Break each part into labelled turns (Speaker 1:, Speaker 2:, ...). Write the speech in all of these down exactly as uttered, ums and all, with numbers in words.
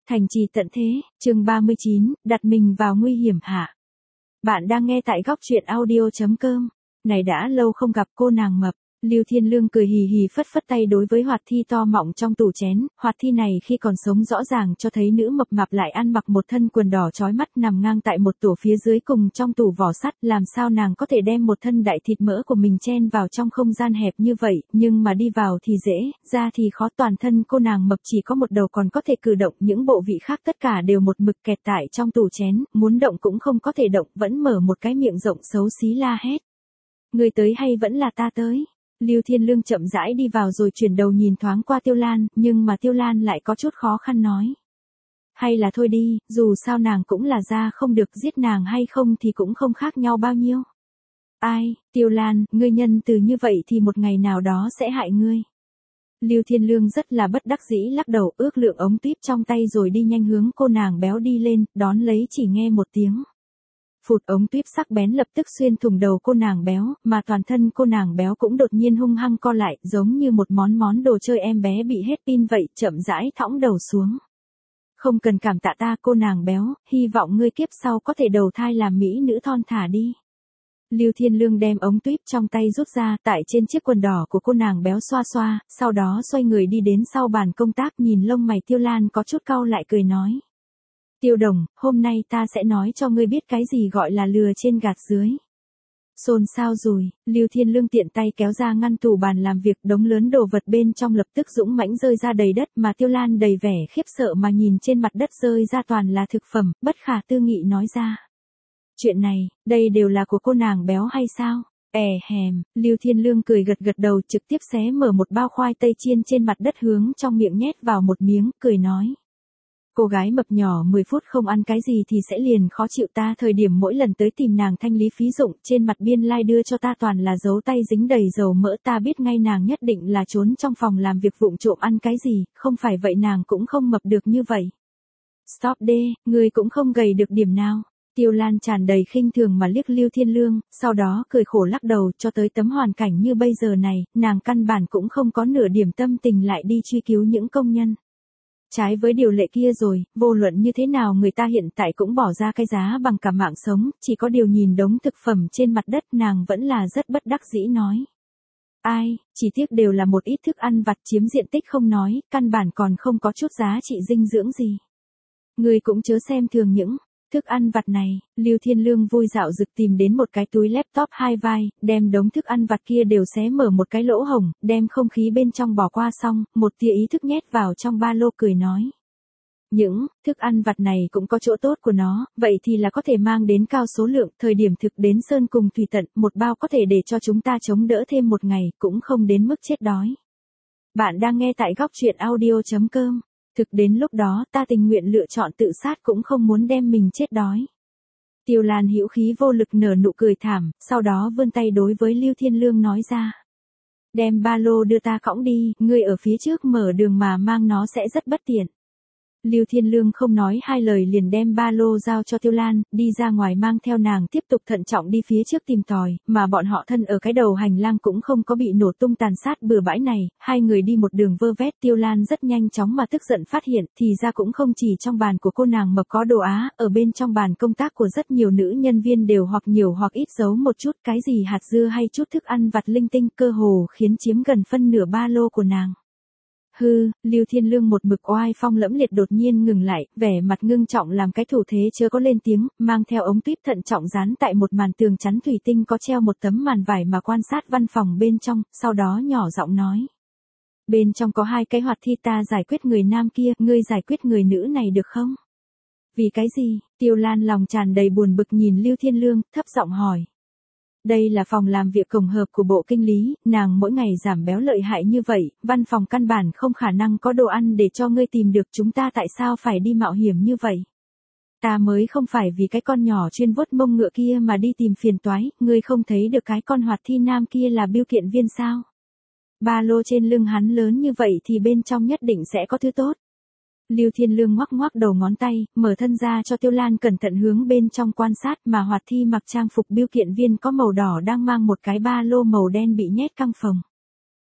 Speaker 1: Thành trì tận thế, chương ba mươi chín, đặt mình vào nguy hiểm hạ. Bạn đang nghe tại góc truyện audio chấm com. Này đã lâu không gặp cô nàng mập. Lưu Thiên Lương cười hì hì phất phất tay đối với hoạt thi to mọng trong tủ chén. Hoạt thi này khi còn sống rõ ràng cho thấy nữ mập mạp lại ăn mặc một thân quần đỏ chói mắt nằm ngang tại một tủ phía dưới cùng trong tủ vỏ sắt. Làm sao nàng có thể đem một thân đại thịt mỡ của mình chen vào trong không gian hẹp như vậy, nhưng mà đi vào thì dễ, ra thì khó. Toàn thân cô nàng mập chỉ có một đầu còn có thể cử động, những bộ vị khác tất cả đều một mực kẹt tại trong tủ chén, muốn động cũng không có thể động, vẫn mở một cái miệng rộng xấu xí la hét. Người tới hay vẫn là ta tới? Lưu Thiên Lương chậm rãi đi vào rồi chuyển đầu nhìn thoáng qua Tiêu Lan, nhưng mà Tiêu Lan lại có chút khó khăn nói. Hay là thôi đi, dù sao nàng cũng là ra không được, giết nàng hay không thì cũng không khác nhau bao nhiêu. Ai, Tiêu Lan, ngươi nhân từ như vậy thì một ngày nào đó sẽ hại ngươi. Lưu Thiên Lương rất là bất đắc dĩ lắc đầu, ước lượng ống tuyếp trong tay rồi đi nhanh hướng cô nàng béo đi lên, đón lấy chỉ nghe một tiếng. Phụt, ống tuyếp sắc bén lập tức xuyên thủng đầu cô nàng béo, mà toàn thân cô nàng béo cũng đột nhiên hung hăng co lại, giống như một món món đồ chơi em bé bị hết pin vậy, chậm rãi thõng đầu xuống. Không cần cảm tạ ta cô nàng béo, hy vọng ngươi kiếp sau có thể đầu thai làm mỹ nữ thon thả đi. Lưu Thiên Lương đem ống tuyếp trong tay rút ra, tại trên chiếc quần đỏ của cô nàng béo xoa xoa, sau đó xoay người đi đến sau bàn công tác, nhìn lông mày Tiêu Lan có chút cau lại cười nói. Tiêu Đồng, hôm nay ta sẽ nói cho ngươi biết cái gì gọi là lừa trên gạt dưới. Xôn xao rồi, Lưu Thiên Lương tiện tay kéo ra ngăn tủ bàn làm việc, đống lớn đồ vật bên trong lập tức dũng mãnh rơi ra đầy đất, mà Tiêu Lan đầy vẻ khiếp sợ mà nhìn trên mặt đất rơi ra toàn là thực phẩm, bất khả tư nghị nói ra. Chuyện này, đây đều là của cô nàng béo hay sao? È hèm, Lưu Thiên Lương cười gật gật đầu, trực tiếp xé mở một bao khoai tây chiên trên mặt đất hướng trong miệng nhét vào một miếng, cười nói. Cô gái mập nhỏ mười phút không ăn cái gì thì sẽ liền khó chịu, ta thời điểm mỗi lần tới tìm nàng thanh lý phí dụng, trên mặt biên lai like đưa cho ta toàn là dấu tay dính đầy dầu mỡ, ta biết ngay nàng nhất định là trốn trong phòng làm việc vụng trộm ăn cái gì, không phải vậy nàng cũng không mập được như vậy. Stop đê, người cũng không gầy được điểm nào. Tiêu Lan tràn đầy khinh thường mà liếc Lưu Thiên Lương, sau đó cười khổ lắc đầu, cho tới tấm hoàn cảnh như bây giờ này, nàng căn bản cũng không có nửa điểm tâm tình lại đi truy cứu những công nhân. Trái với điều lệ kia rồi, vô luận như thế nào người ta hiện tại cũng bỏ ra cái giá bằng cả mạng sống, chỉ có điều nhìn đống thực phẩm trên mặt đất nàng vẫn là rất bất đắc dĩ nói. Ai, chỉ tiếc đều là một ít thức ăn vặt chiếm diện tích không nói, căn bản còn không có chút giá trị dinh dưỡng gì. Người cũng chớ xem thường những thức ăn vặt này. Lưu Thiên Lương vui dạo dực tìm đến một cái túi laptop hai vai, đem đống thức ăn vặt kia đều xé mở một cái lỗ hổng, đem không khí bên trong bỏ qua xong, một tia ý thức nhét vào trong ba lô cười nói. Những thức ăn vặt này cũng có chỗ tốt của nó, vậy thì là có thể mang đến cao số lượng, thời điểm thực đến sơn cùng thủy tận, một bao có thể để cho chúng ta chống đỡ thêm một ngày, cũng không đến mức chết đói. Bạn đang nghe tại góc truyện audio chấm com. Thực đến lúc đó ta tình nguyện lựa chọn tự sát cũng không muốn đem mình chết đói. Tiêu Lan hữu khí vô lực nở nụ cười thảm, sau đó vươn tay đối với Lưu Thiên Lương nói ra. Đem ba lô đưa ta cõng đi, ngươi ở phía trước mở đường mà mang nó sẽ rất bất tiện. Lưu Thiên Lương không nói hai lời liền đem ba lô giao cho Tiêu Lan, đi ra ngoài mang theo nàng tiếp tục thận trọng đi phía trước tìm tòi, mà bọn họ thân ở cái đầu hành lang cũng không có bị nổ tung tàn sát bừa bãi này, hai người đi một đường vơ vét. Tiêu Lan rất nhanh chóng mà tức giận phát hiện, thì ra cũng không chỉ trong bàn của cô nàng mập có đồ Á, ở bên trong bàn công tác của rất nhiều nữ nhân viên đều hoặc nhiều hoặc ít giấu một chút cái gì hạt dưa hay chút thức ăn vặt linh tinh, cơ hồ khiến chiếm gần phân nửa ba lô của nàng. Hư, Lưu Thiên Lương một mực oai phong lẫm liệt đột nhiên ngừng lại, vẻ mặt ngưng trọng làm cái thủ thế chưa có lên tiếng, mang theo ống tuyếp thận trọng dán tại một màn tường chắn thủy tinh có treo một tấm màn vải mà quan sát văn phòng bên trong, sau đó nhỏ giọng nói. Bên trong có hai cái hoạt thi, ta giải quyết người nam kia, ngươi giải quyết người nữ này được không? Vì cái gì? Tiêu Lan lòng tràn đầy buồn bực nhìn Lưu Thiên Lương, thấp giọng hỏi. Đây là phòng làm việc tổng hợp của bộ kinh lý, nàng mỗi ngày giảm béo lợi hại như vậy, văn phòng căn bản không khả năng có đồ ăn để cho ngươi tìm được, chúng ta tại sao phải đi mạo hiểm như vậy? Ta mới không phải vì cái con nhỏ chuyên vuốt mông ngựa kia mà đi tìm phiền toái, ngươi không thấy được cái con hoạt thi nam kia là biêu kiện viên sao? Ba lô trên lưng hắn lớn như vậy thì bên trong nhất định sẽ có thứ tốt. Lưu Thiên Lương ngoắc ngoắc đầu ngón tay, mở thân ra cho Tiêu Lan cẩn thận hướng bên trong quan sát, mà hoạt thi mặc trang phục biêu kiện viên có màu đỏ đang mang một cái ba lô màu đen bị nhét căng phồng.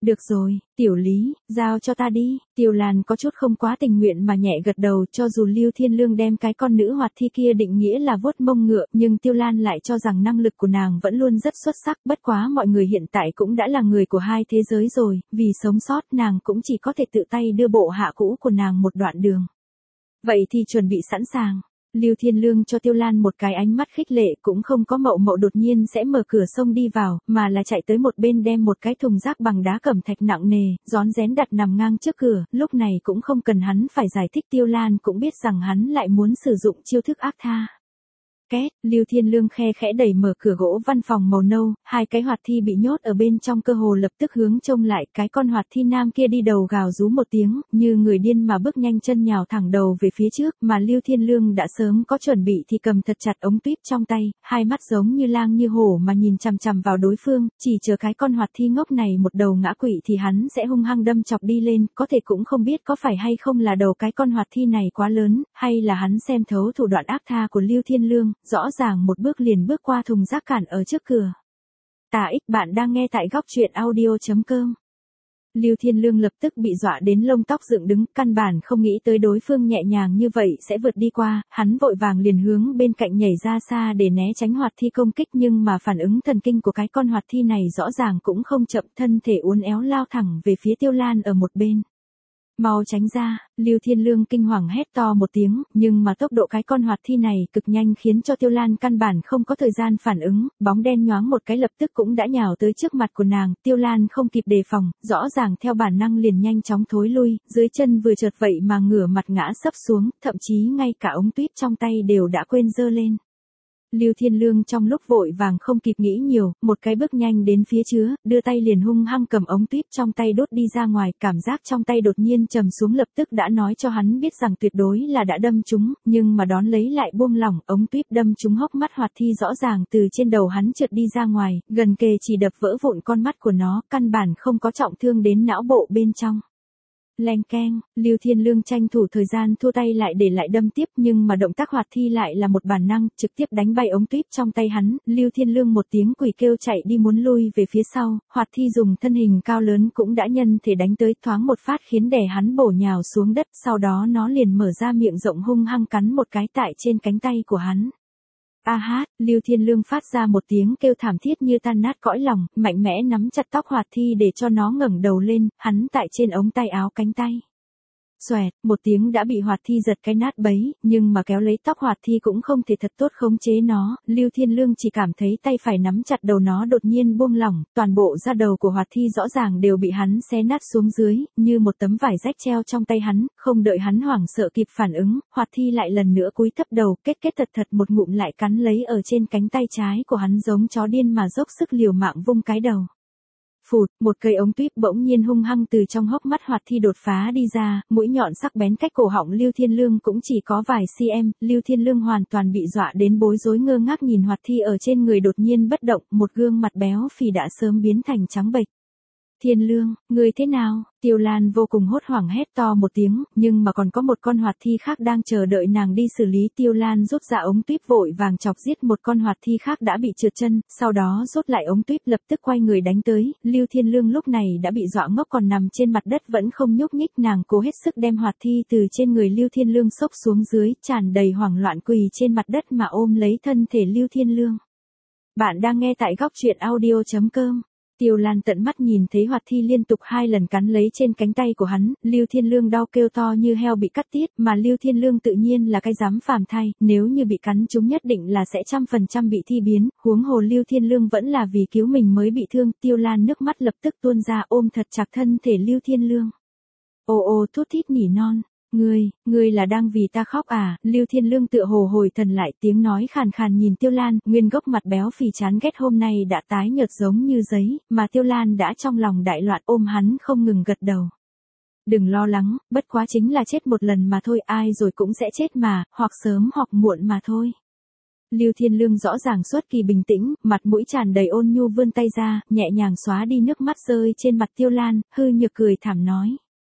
Speaker 1: Được rồi, Tiểu Lý, giao cho ta đi. Tiêu Lan có chút không quá tình nguyện mà nhẹ gật đầu, cho dù Lưu Thiên Lương đem cái con nữ hoạt thi kia định nghĩa là vuốt mông ngựa, nhưng Tiêu Lan lại cho rằng năng lực của nàng vẫn luôn rất xuất sắc, bất quá mọi người hiện tại cũng đã là người của hai thế giới rồi, vì sống sót nàng cũng chỉ có thể tự tay đưa bộ hạ cũ của nàng một đoạn đường. Vậy thì chuẩn bị sẵn sàng. Lưu Thiên Lương cho Tiêu Lan một cái ánh mắt khích lệ, cũng không có mậu mậu đột nhiên sẽ mở cửa sông đi vào, mà là chạy tới một bên đem một cái thùng rác bằng đá cẩm thạch nặng nề, rón rén đặt nằm ngang trước cửa, lúc này cũng không cần hắn phải giải thích, Tiêu Lan cũng biết rằng hắn lại muốn sử dụng chiêu thức ác tha. Két, Lưu Thiên Lương khe khẽ đẩy mở cửa gỗ văn phòng màu nâu, hai cái hoạt thi bị nhốt ở bên trong cơ hồ lập tức hướng trông lại, cái con hoạt thi nam kia đi đầu gào rú một tiếng, như người điên mà bước nhanh chân nhào thẳng đầu về phía trước, mà Lưu Thiên Lương đã sớm có chuẩn bị thì cầm thật chặt ống tuyếp trong tay, hai mắt giống như lang như hổ mà nhìn chằm chằm vào đối phương, chỉ chờ cái con hoạt thi ngốc này một đầu ngã quỵ thì hắn sẽ hung hăng đâm chọc đi lên, có thể cũng không biết có phải hay không là đầu cái con hoạt thi này quá lớn, hay là hắn xem thấu thủ đoạn ác tha của Lưu Thiên Lương. Rõ ràng một bước liền bước qua thùng rác cản ở trước cửa. Tà ích bạn đang nghe tại góc truyện audio chấm com. Lưu Thiên Lương lập tức bị dọa đến lông tóc dựng đứng, căn bản không nghĩ tới đối phương nhẹ nhàng như vậy sẽ vượt đi qua, hắn vội vàng liền hướng bên cạnh nhảy ra xa để né tránh hoạt thi công kích, nhưng mà phản ứng thần kinh của cái con hoạt thi này rõ ràng cũng không chậm, thân thể uốn éo lao thẳng về phía Tiêu Lan ở một bên. Mau tránh ra, Lưu Thiên Lương kinh hoàng hét to một tiếng, nhưng mà tốc độ cái con hoạt thi này cực nhanh khiến cho Tiêu Lan căn bản không có thời gian phản ứng, bóng đen nhoáng một cái lập tức cũng đã nhào tới trước mặt của nàng, Tiêu Lan không kịp đề phòng, rõ ràng theo bản năng liền nhanh chóng thối lui, dưới chân vừa chợt vậy mà ngửa mặt ngã sấp xuống, thậm chí ngay cả ống tuyếp trong tay đều đã quên giơ lên. Lưu Thiên Lương trong lúc vội vàng không kịp nghĩ nhiều, một cái bước nhanh đến phía chứa, đưa tay liền hung hăng cầm ống tuyếp trong tay đốt đi ra ngoài, cảm giác trong tay đột nhiên trầm xuống lập tức đã nói cho hắn biết rằng tuyệt đối là đã đâm trúng, nhưng mà đón lấy lại buông lỏng, ống tuyếp đâm trúng hốc mắt hoạt thi rõ ràng từ trên đầu hắn trượt đi ra ngoài, gần kề chỉ đập vỡ vụn con mắt của nó, căn bản không có trọng thương đến não bộ bên trong. Leng keng, Lưu Thiên Lương tranh thủ thời gian thua tay lại để lại đâm tiếp, nhưng mà động tác hoạt thi lại là một bản năng, trực tiếp đánh bay ống tuyếp trong tay hắn, Lưu Thiên Lương một tiếng quỷ kêu chạy đi muốn lui về phía sau, hoạt thi dùng thân hình cao lớn cũng đã nhân thể đánh tới, thoáng một phát khiến đè hắn bổ nhào xuống đất, sau đó nó liền mở ra miệng rộng hung hăng cắn một cái tại trên cánh tay của hắn. A hát, Lưu Thiên Lương phát ra một tiếng kêu thảm thiết như tan nát cõi lòng, mạnh mẽ nắm chặt tóc hoạt thi để cho nó ngẩng đầu lên, hắn tại trên ống tay áo cánh tay. Xoẹt, một tiếng đã bị hoạt thi giật cái nát bấy, nhưng mà kéo lấy tóc hoạt thi cũng không thể thật tốt khống chế nó, Lưu Thiên Lương chỉ cảm thấy tay phải nắm chặt đầu nó đột nhiên buông lỏng, toàn bộ da đầu của hoạt thi rõ ràng đều bị hắn xé nát xuống dưới, như một tấm vải rách treo trong tay hắn, không đợi hắn hoảng sợ kịp phản ứng, hoạt thi lại lần nữa cúi thấp đầu, kết kết thật thật một ngụm lại cắn lấy ở trên cánh tay trái của hắn giống chó điên mà dốc sức liều mạng vung cái đầu. Phụt, một cây ống tuyếp bỗng nhiên hung hăng từ trong hốc mắt hoạt thi đột phá đi ra, mũi nhọn sắc bén cách cổ họng Lưu Thiên Lương cũng chỉ có vài cm, Lưu Thiên Lương hoàn toàn bị dọa đến bối rối ngơ ngác nhìn hoạt thi ở trên người đột nhiên bất động, một gương mặt béo phì đã sớm biến thành trắng bệch. Thiên Lương, người thế nào? Tiêu Lan vô cùng hốt hoảng hét to một tiếng, nhưng mà còn có một con hoạt thi khác đang chờ đợi nàng đi xử lý. Tiêu Lan rút ra ống tuyếp vội vàng chọc giết một con hoạt thi khác đã bị trượt chân, sau đó rút lại ống tuyếp lập tức quay người đánh tới. Lưu Thiên Lương lúc này đã bị dọa ngốc còn nằm trên mặt đất vẫn không nhúc nhích, nàng cố hết sức đem hoạt thi từ trên người Lưu Thiên Lương xốc xuống dưới, tràn đầy hoảng loạn quỳ trên mặt đất mà ôm lấy thân thể Lưu Thiên Lương. Bạn đang nghe tại góc truyện audio chấm com. Tiêu Lan tận mắt nhìn thấy hoạt thi liên tục hai lần cắn lấy trên cánh tay của hắn, Lưu Thiên Lương đau kêu to như heo bị cắt tiết, mà Lưu Thiên Lương tự nhiên là cái dám phàm thai, nếu như bị cắn chúng nhất định là sẽ trăm phần trăm bị thi biến, huống hồ Lưu Thiên Lương vẫn là vì cứu mình mới bị thương, Tiêu Lan nước mắt lập tức tuôn ra ôm thật chặt thân thể Lưu Thiên Lương. Ô ô thút thít nỉ non. Ngươi, ngươi là đang vì ta khóc à? Lưu Thiên Lương tựa hồ hồi thần lại, tiếng nói khàn khàn nhìn Tiêu Lan, nguyên gốc mặt béo phì chán ghét hôm nay đã tái nhợt giống như giấy, mà Tiêu Lan đã trong lòng đại loạn ôm hắn không ngừng gật đầu. Đừng lo lắng, bất quá chính là chết một lần mà thôi, ai rồi cũng sẽ chết mà, hoặc sớm hoặc muộn mà thôi. Lưu Thiên Lương rõ ràng xuất kỳ bình tĩnh, mặt mũi tràn đầy ôn nhu vươn tay ra, nhẹ nhàng xóa đi nước mắt rơi trên mặt Tiêu Lan, hư nhược cười thảm nói.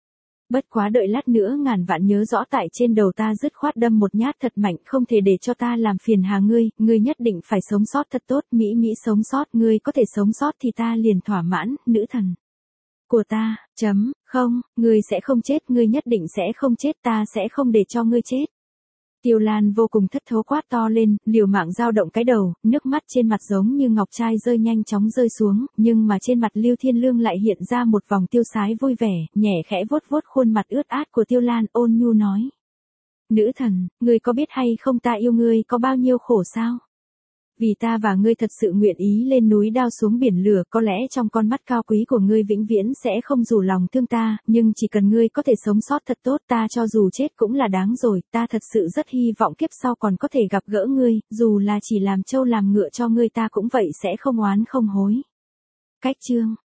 Speaker 1: Bất quá đợi lát nữa ngàn vạn nhớ rõ tại trên đầu ta dứt khoát đâm một nhát thật mạnh, không thể để cho ta làm phiền hà ngươi, ngươi nhất định phải sống sót thật tốt, mỹ mỹ sống sót, ngươi có thể sống sót thì ta liền thỏa mãn, nữ thần. Của ta, chấm, không, ngươi sẽ không chết, ngươi nhất định sẽ không chết, ta sẽ không để cho ngươi chết. Tiêu Lan vô cùng thất thố quát to lên, liều mạng dao động cái đầu, nước mắt trên mặt giống như ngọc trai rơi nhanh chóng rơi xuống, nhưng mà trên mặt Lưu Thiên Lương lại hiện ra một vòng tiêu sái vui vẻ, nhẹ khẽ vuốt vuốt khuôn mặt ướt át của Tiêu Lan, ôn nhu nói. Nữ thần, ngươi có biết hay không ta yêu ngươi có bao nhiêu khổ sao? Vì ta và ngươi thật sự nguyện ý lên núi đao xuống biển lửa, có lẽ trong con mắt cao quý của ngươi vĩnh viễn sẽ không rủ lòng thương ta, nhưng chỉ cần ngươi có thể sống sót thật tốt, ta cho dù chết cũng là đáng rồi, ta thật sự rất hy vọng kiếp sau còn có thể gặp gỡ ngươi, dù là chỉ làm trâu làm ngựa cho ngươi ta cũng vậy sẽ không oán không hối. Cách chương